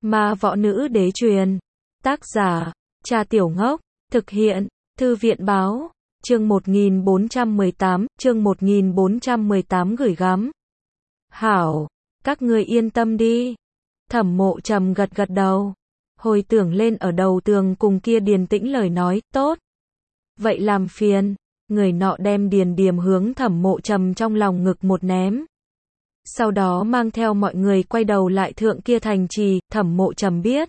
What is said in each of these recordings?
Ma võ nữ đế truyền. Tác giả, Cha Tiểu Ngốc. Thực hiện, Thư viện báo. Chương 1418 gửi gắm. Hảo, các ngươi yên tâm đi. Thẩm Mộ Trầm gật gật đầu. Hồi tưởng lên ở đầu tường cùng kia Điền Tĩnh lời nói, tốt. Vậy làm phiền. Người nọ đem Điền Điềm hướng Thẩm Mộ Trầm trong lòng ngực một ném. Sau đó mang theo mọi người quay đầu lại thượng kia thành trì. Thẩm Mộ Trầm biết.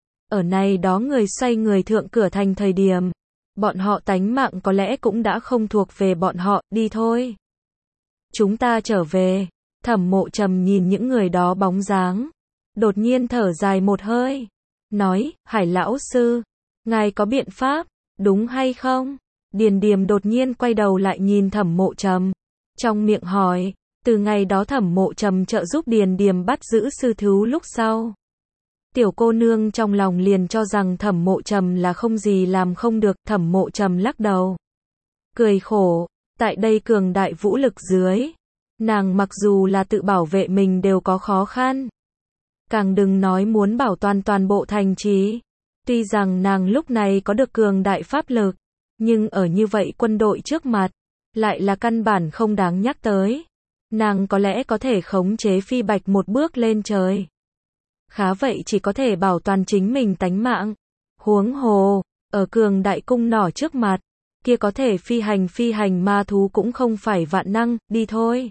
Ở này đó người xoay người thượng cửa thành thời điểm. Bọn họ tánh mạng có lẽ cũng đã không thuộc về bọn họ, đi thôi. Chúng ta trở về. Thẩm Mộ Trầm nhìn những người đó bóng dáng. Đột nhiên thở dài một hơi. Nói, Hải lão sư. Ngài có biện pháp, đúng hay không? Điền Điềm đột nhiên quay đầu lại nhìn Thẩm Mộ Trầm. Trong miệng hỏi, từ ngày đó Thẩm Mộ Trầm trợ giúp Điền Điềm bắt giữ sư thú lúc sau. Tiểu cô nương trong lòng liền cho rằng Thẩm Mộ Trầm là không gì làm không được. Thẩm Mộ Trầm lắc đầu. Cười khổ, tại đây cường đại vũ lực dưới. Nàng mặc dù là tự bảo vệ mình đều có khó khăn. Càng đừng nói muốn bảo toàn bộ thành trì. Tuy rằng nàng lúc này có được cường đại pháp lực. Nhưng ở như vậy quân đội trước mặt. Lại là căn bản không đáng nhắc tới. Nàng có lẽ có thể khống chế phi bạch một bước lên trời. Khá vậy chỉ có thể bảo toàn chính mình tánh mạng. Huống hồ, ở cường đại cung nỏ trước mặt. Kia có thể phi hành ma thú cũng không phải vạn năng, đi thôi.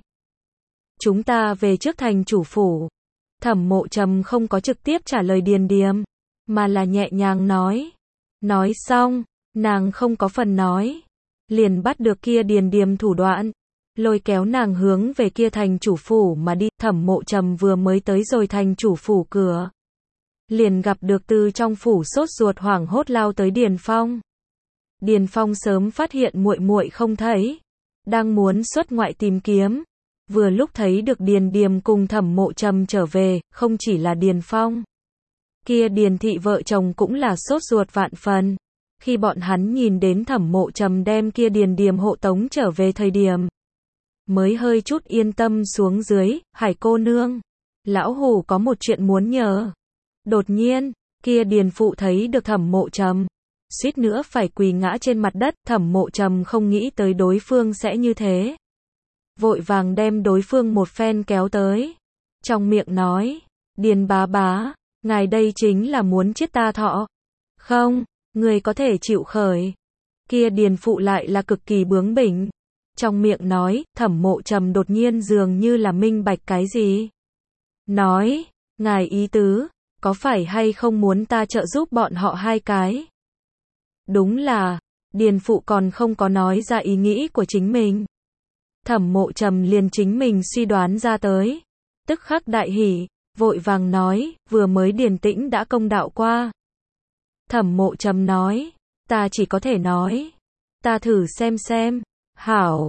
Chúng ta về trước thành chủ phủ. Thẩm Mộ Trầm không có trực tiếp trả lời Điền Điềm. Mà là nhẹ nhàng nói. Nói xong, nàng không có phần nói. Liền bắt được kia Điền Điềm thủ đoạn. Lôi kéo nàng hướng về kia thành chủ phủ mà đi. Thẩm Mộ Trầm vừa mới tới rồi thành chủ phủ cửa. Liền gặp được từ trong phủ sốt ruột hoảng hốt lao tới Điền Phong. Điền Phong sớm phát hiện muội muội không thấy. Đang muốn xuất ngoại tìm kiếm. Vừa lúc thấy được Điền Điềm cùng Thẩm Mộ Trầm trở về, không chỉ là Điền Phong. Kia Điền thị vợ chồng cũng là sốt ruột vạn phần. Khi bọn hắn nhìn đến Thẩm Mộ Trầm đem kia Điền Điềm hộ tống trở về thời điểm. Mới hơi chút yên tâm xuống dưới. Hải cô nương. Lão hủ có một chuyện muốn nhờ. Đột nhiên, kia Điền phụ thấy được Thẩm Mộ Trầm. Suýt nữa phải quỳ ngã trên mặt đất. Thẩm Mộ Trầm không nghĩ tới đối phương sẽ như thế. Vội vàng đem đối phương một phen kéo tới. Trong miệng nói. Điền bá bá. Ngài đây chính là muốn chết ta thọ. Không, người có thể chịu khởi. Kia Điền phụ lại là cực kỳ bướng bỉnh. Trong miệng nói. Thẩm Mộ Trầm đột nhiên dường như là minh bạch cái gì. Nói. Ngài ý tứ. Có phải hay không muốn ta trợ giúp bọn họ hai cái? Đúng là. Điền phụ còn không có nói ra ý nghĩ của chính mình. Thẩm Mộ Trầm liền chính mình suy đoán ra tới. Tức khắc đại hỉ. Vội vàng nói. Vừa mới Điền Tĩnh đã công đạo qua. Thẩm Mộ Trầm nói. Ta chỉ có thể nói. Ta thử xem. Hảo.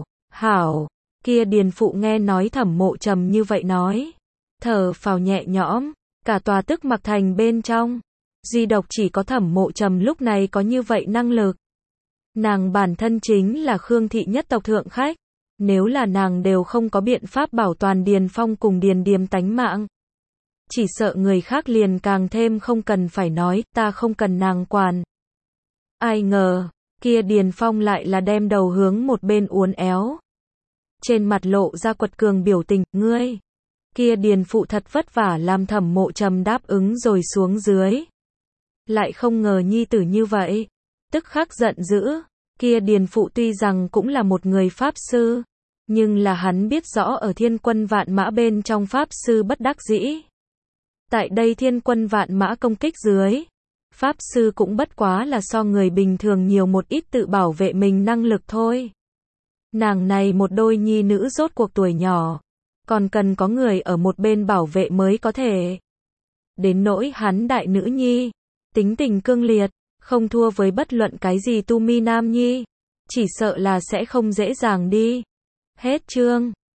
Kia Điền phụ nghe nói Thẩm Mộ Trầm như vậy nói. Thở phào nhẹ nhõm. Cả tòa tức mặc thành bên trong. Duy độc chỉ có Thẩm Mộ Trầm lúc này có như vậy năng lực. Nàng bản thân chính là Khương thị nhất tộc thượng khách. Nếu là nàng đều không có biện pháp bảo toàn Điền Phong cùng Điền Điềm tánh mạng. Chỉ sợ người khác liền càng thêm không cần phải nói, ta không cần nàng quản. Ai ngờ, kia Điền Phong lại là đem đầu hướng một bên uốn éo. Trên mặt lộ ra quật cường biểu tình, ngươi. Kia Điền phụ thật vất vả làm Thẩm Mộ Trầm đáp ứng rồi xuống dưới. Lại không ngờ nhi tử như vậy. Tức khắc giận dữ. Kia Điền phụ tuy rằng cũng là một người pháp sư. Nhưng là hắn biết rõ ở thiên quân vạn mã bên trong pháp sư bất đắc dĩ. Tại đây thiên quân vạn mã công kích dưới. Pháp sư cũng bất quá là so người bình thường nhiều một ít tự bảo vệ mình năng lực thôi. Nàng này một đôi nhi nữ rốt cuộc tuổi nhỏ. Còn cần có người ở một bên bảo vệ mới có thể. Đến nỗi hắn đại nữ nhi. Tính tình cương liệt. Không thua với bất luận cái gì tu mi nam nhi. Chỉ sợ là sẽ không dễ dàng đi. Hết chương.